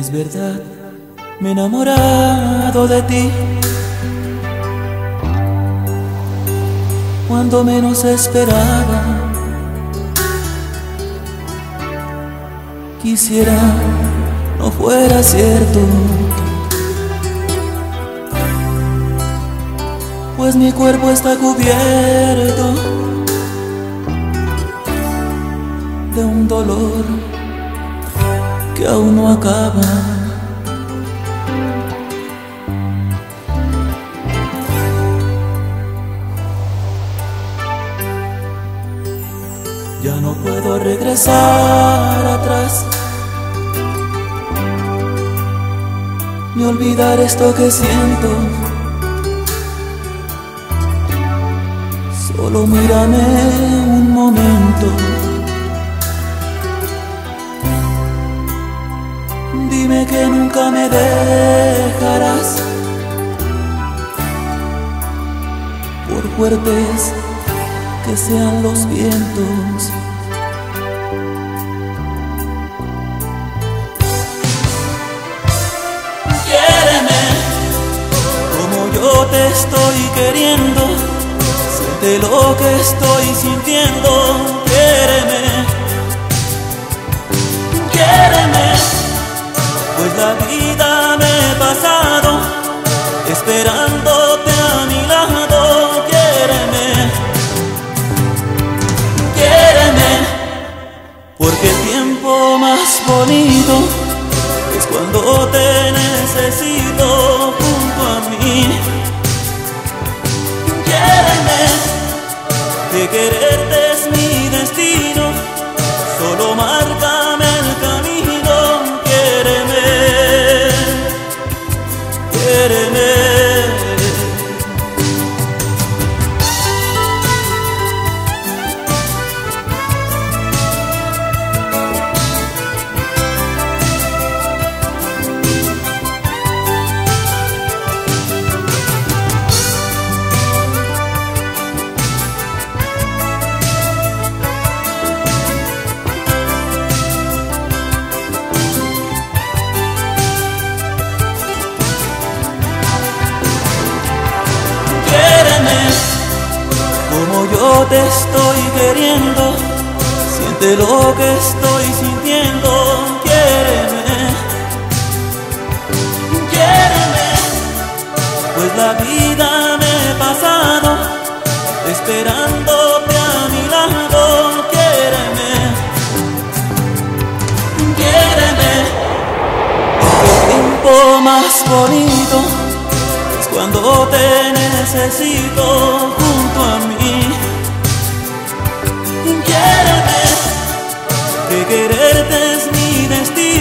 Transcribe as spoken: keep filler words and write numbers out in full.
Es verdad, me he enamorado de ti cuando menos esperaba. Quisiera no fuera cierto, pues mi cuerpo está cubierto de un dolor que aún no acaba. Ya no puedo regresar atrás ni olvidar esto que siento. Solo mírame un momento, dime que nunca me dejarás, por fuertes que sean los vientos. Quiéreme como yo te estoy queriendo, siente lo que estoy sintiendo. Quiéreme, quiéreme, pues la vida me he pasado esperándote a mi lado. Quiéreme, quiéreme, porque el tiempo más bonito es cuando te necesito junto a mí. Quiéreme, que quererte es mi destino, solo márcame el camino. Quiéreme, quiéreme. Como yo te estoy queriendo, siente lo que estoy sintiendo. Quiéreme, quiéreme, pues la vida me he pasado esperándote a mi lado. Quiéreme, quiéreme, porque el tiempo más bonito es cuando te necesito junto a mí. Quiéreme, que quererte es mi destino.